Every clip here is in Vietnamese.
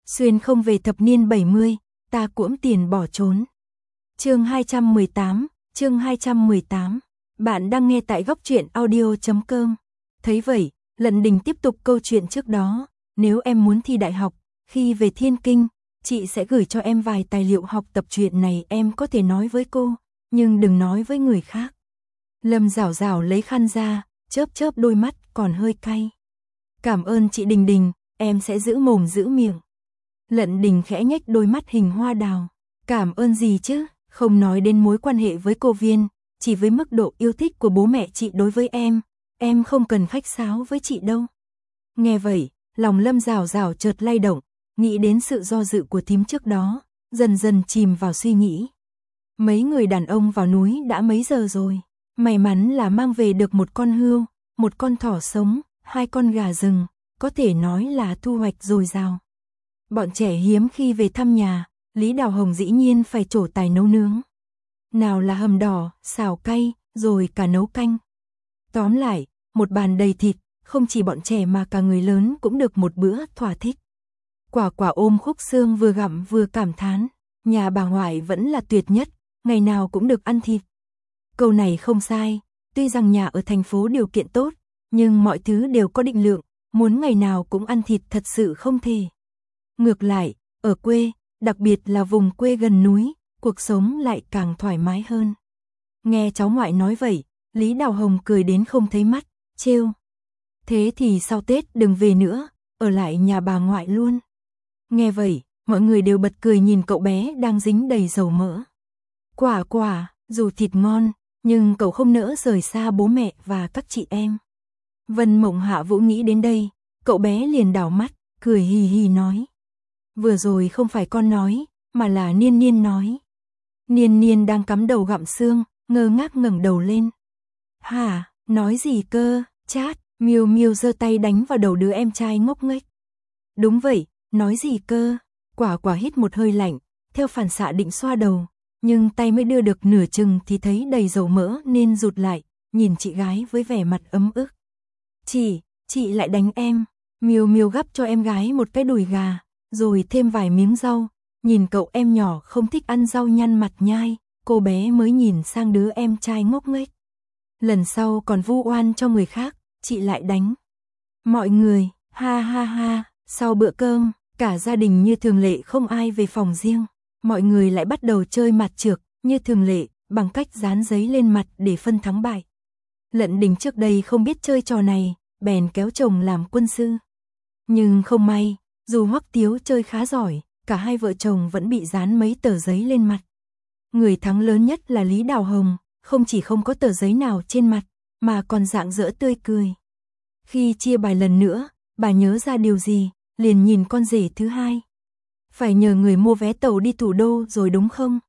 Xuyên không về thập niên 70, ta cuỗm tiền bỏ trốn. Chương 218. Bạn đang nghe tại góc truyện audio.com. Thấy vậy, Lận Đình tiếp tục câu chuyện trước đó. Nếu em muốn thi đại học, khi về Thiên Kinh, chị sẽ gửi cho em vài tài liệu học tập. Chuyện này em có thể nói với cô, nhưng đừng nói với người khác. Lâm Dảo Dảo lấy khăn ra, chớp chớp đôi mắt còn hơi cay. Cảm ơn chị Đình Đình, em sẽ giữ mồm giữ miệng. Lận Đình khẽ nhếch đôi mắt hình hoa đào. Cảm ơn gì chứ, không nói đến mối quan hệ với cô Viên, chỉ với mức độ yêu thích của bố mẹ chị đối với em không cần khách sáo với chị đâu. Nghe vậy, lòng Lâm Dảo Dảo chợt lay động, nghĩ đến sự do dự của thím trước đó, dần dần chìm vào suy nghĩ. Mấy người đàn ông vào núi đã mấy giờ rồi, may mắn là mang về được một con hươu, một con thỏ sống, 2 con gà rừng, có thể nói là thu hoạch dồi dào. Bọn trẻ hiếm khi về thăm nhà, Lý Đào Hồng dĩ nhiên phải trổ tài nấu nướng. Nào là hầm đỏ, xào cay, rồi cả nấu canh. Tóm lại, một bàn đầy thịt, không chỉ bọn trẻ mà cả người lớn cũng được một bữa thỏa thích. Quả Quả ôm khúc xương vừa gặm vừa cảm thán, nhà bà ngoại vẫn là tuyệt nhất, ngày nào cũng được ăn thịt. Câu này không sai, tuy rằng nhà ở thành phố điều kiện tốt, nhưng mọi thứ đều có định lượng, muốn ngày nào cũng ăn thịt thật sự không thể. Ngược lại, ở quê, đặc biệt là vùng quê gần núi, cuộc sống lại càng thoải mái hơn. Nghe cháu ngoại nói vậy, Lý Đào Hồng cười đến không thấy mắt, trêu. Thế thì sau Tết đừng về nữa, ở lại nhà bà ngoại luôn. Nghe vậy, mọi người đều bật cười nhìn cậu bé đang dính đầy dầu mỡ. Quả Quả, dù thịt ngon, nhưng cậu không nỡ rời xa bố mẹ và các chị em. Vân Mộng Hạ Vũ nghĩ đến đây, cậu bé liền đảo mắt, cười hì hì nói. Vừa rồi không phải con nói, mà là Niên Niên nói. Niên Niên đang cắm đầu gặm xương, ngơ ngác ngẩng đầu lên. Hả, nói gì cơ, chát, Miêu Miêu giơ tay đánh vào đầu đứa em trai ngốc nghếch. Đúng vậy, nói gì cơ, Quả Quả hít một hơi lạnh, theo phản xạ định xoa đầu, nhưng tay mới đưa được nửa chừng thì thấy đầy dầu mỡ nên rụt lại, nhìn chị gái với vẻ mặt ấm ức. Chị lại đánh em. Miêu Miêu gắp cho em gái một cái đùi gà, rồi thêm vài miếng rau, nhìn cậu em nhỏ không thích ăn rau nhăn mặt nhai, cô bé mới nhìn sang đứa em trai ngốc nghếch. Lần sau còn vu oan cho người khác, chị lại đánh. Mọi người, ha ha ha, sau bữa cơm, cả gia đình như thường lệ không ai về phòng riêng, mọi người lại bắt đầu chơi mặt trược, như thường lệ, bằng cách dán giấy lên mặt để phân thắng bại. Lận Đình trước đây không biết chơi trò này, bèn kéo chồng làm quân sư. Nhưng không may, dù Hoắc Tiếu chơi khá giỏi, cả hai vợ chồng vẫn bị dán mấy tờ giấy lên mặt. Người thắng lớn nhất là Lý Đào Hồng, không chỉ không có tờ giấy nào trên mặt, mà còn rạng rỡ tươi cười. Khi chia bài lần nữa, bà nhớ ra điều gì, liền nhìn con rể thứ hai. Phải nhờ người mua vé tàu đi thủ đô rồi đúng không?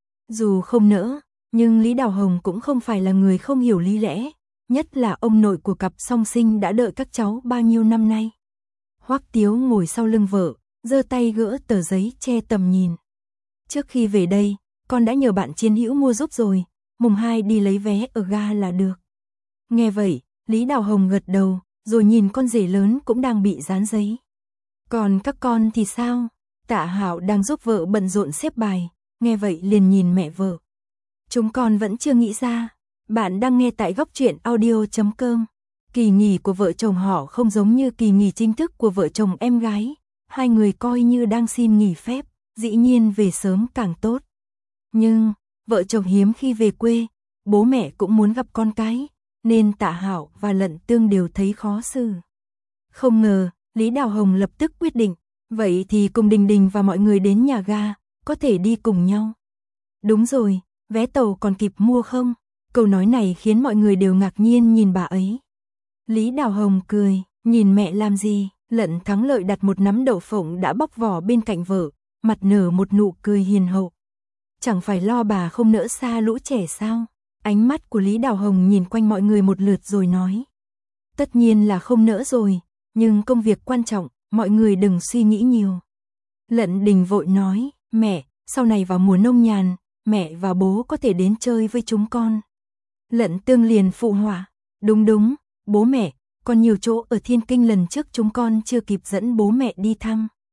Dù không nỡ, nhưng Lý Đào Hồng cũng không phải là người không hiểu lý lẽ, nhất là ông nội của cặp song sinh đã đợi các cháu bao nhiêu năm nay. Hoắc Tiếu ngồi sau lưng vợ, giơ tay gỡ tờ giấy che tầm nhìn. Trước khi về đây, con đã nhờ bạn chiến hữu mua giúp rồi, mùng 2 đi lấy vé ở ga là được. Nghe vậy, Lý Đào Hồng gật đầu, rồi nhìn con rể lớn cũng đang bị dán giấy. Còn các con thì sao? Tạ Hạo đang giúp vợ bận rộn xếp bài, nghe vậy liền nhìn mẹ vợ. Chúng con vẫn chưa nghĩ ra. Bạn đang nghe tại góc truyện audio.com. Kỳ nghỉ của vợ chồng họ không giống như kỳ nghỉ chính thức của vợ chồng em gái. Hai người coi như đang xin nghỉ phép, dĩ nhiên về sớm càng tốt. Nhưng, vợ chồng hiếm khi về quê, bố mẹ cũng muốn gặp con cái, nên Tạ Hạo và Lận Tương đều thấy khó xử. Không ngờ, Lý Đào Hồng lập tức quyết định, vậy thì cùng Đình Đình và mọi người đến nhà ga, có thể đi cùng nhau. Đúng rồi, vé tàu còn kịp mua không? Câu nói này khiến mọi người đều ngạc nhiên nhìn bà ấy. Lý Đào Hồng cười, nhìn mẹ làm gì? Lận Thắng Lợi đặt một nắm đậu phộng đã bóc vỏ bên cạnh vợ, mặt nở một nụ cười hiền hậu. Chẳng phải lo bà không nỡ xa lũ trẻ sao? Ánh mắt của Lý Đào Hồng nhìn quanh mọi người một lượt rồi nói. Tất nhiên là không nỡ rồi, nhưng công việc quan trọng, mọi người đừng suy nghĩ nhiều. Lận Đình vội nói, mẹ, sau này vào mùa nông nhàn, mẹ và bố có thể đến chơi với chúng con. Lận Tương liền phụ họa, đúng, bố mẹ, còn nhiều chỗ ở Thiên Kinh lần trước chúng con chưa kịp dẫn bố mẹ đi thăm.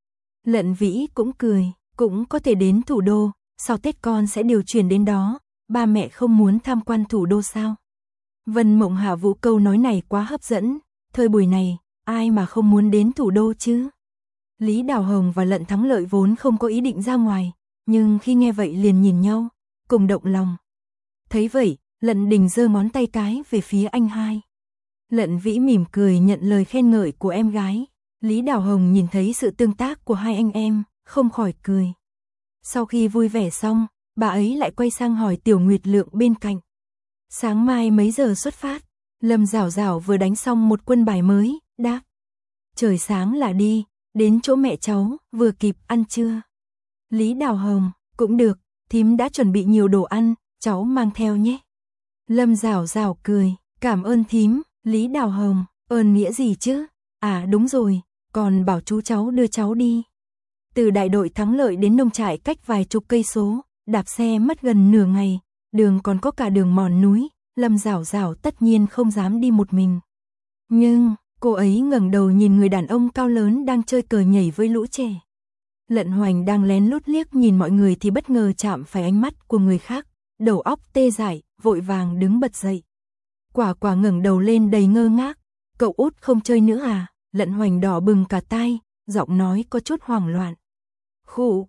Lận Vĩ cũng cười, cũng có thể đến thủ đô, sau Tết con sẽ điều chuyển đến đó, ba mẹ không muốn tham quan thủ đô sao? Vân Mộng Hạ Vũ câu nói này quá hấp dẫn, thời buổi này, ai mà không muốn đến thủ đô chứ? Lý Đào Hồng và Lận Thắng Lợi vốn không có ý định ra ngoài, nhưng khi nghe vậy liền nhìn nhau, cùng động lòng. Thấy vậy, Lận Đình giơ ngón tay cái về phía anh hai. Lận Vĩ mỉm cười nhận lời khen ngợi của em gái. Lý Đào Hồng nhìn thấy sự tương tác của hai anh em, không khỏi cười. Sau khi vui vẻ xong, bà ấy lại quay sang hỏi Tiểu Nguyệt Lượng bên cạnh. Sáng mai mấy giờ xuất phát? Lâm Giảo Giảo vừa đánh xong một quân bài mới, đáp. Trời sáng là đi, đến chỗ mẹ cháu, vừa kịp ăn trưa. Lý Đào Hồng, cũng được, thím đã chuẩn bị nhiều đồ ăn, cháu mang theo nhé. Lâm Giảo Giảo cười, cảm ơn thím. Lý Đào Hồng, ơn nghĩa gì chứ? À đúng rồi, còn bảo chú cháu đưa cháu đi. Từ đại đội Thắng Lợi đến nông trại cách vài chục cây số, đạp xe mất gần nửa ngày, đường còn có cả đường mòn núi, Lâm Giảo Giảo tất nhiên không dám đi một mình. Nhưng, cô ấy ngẩng đầu nhìn người đàn ông cao lớn đang chơi cờ nhảy với lũ trẻ. Lận Hoành đang lén lút liếc nhìn mọi người thì bất ngờ chạm phải ánh mắt của người khác, đầu óc tê dại, vội vàng đứng bật dậy. Quả Quả ngẩng đầu lên đầy ngơ ngác, cậu út không chơi nữa à? Lận Hoành đỏ bừng cả tai, giọng nói có chút hoảng loạn. Khụ,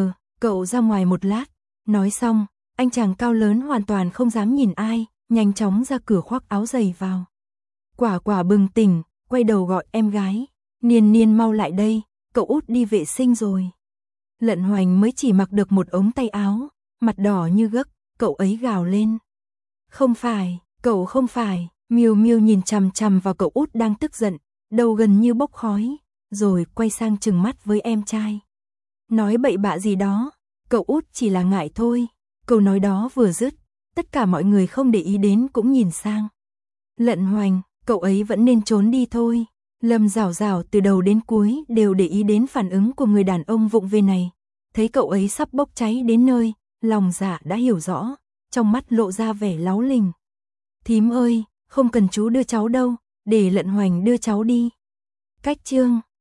cậu ra ngoài một lát. Nói xong, anh chàng cao lớn hoàn toàn không dám nhìn ai, nhanh chóng ra cửa khoác áo giày vào. Quả Quả bừng tỉnh, quay đầu gọi em gái. Niên Niên mau lại đây, cậu út đi vệ sinh rồi. Lận Hoành mới chỉ mặc được một ống tay áo, mặt đỏ như gấc, cậu ấy gào lên. Không phải, cậu không phải. Miêu Miêu nhìn chằm chằm vào cậu út đang tức giận, đầu gần như bốc khói, rồi quay sang trừng mắt với em trai. Nói bậy bạ gì đó, cậu út chỉ là ngại thôi. Câu nói đó vừa dứt, tất cả mọi người không để ý đến cũng nhìn sang. Lận Hoành, cậu ấy vẫn nên trốn đi thôi. Lâm Giảo Giảo từ đầu đến cuối đều để ý đến phản ứng của người đàn ông vụng về này. Thấy cậu ấy sắp bốc cháy đến nơi, lòng dạ đã hiểu rõ, trong mắt lộ ra vẻ láu lình. Thím ơi, không cần chú đưa cháu đâu, để Lận Hoành đưa cháu đi. Cách chương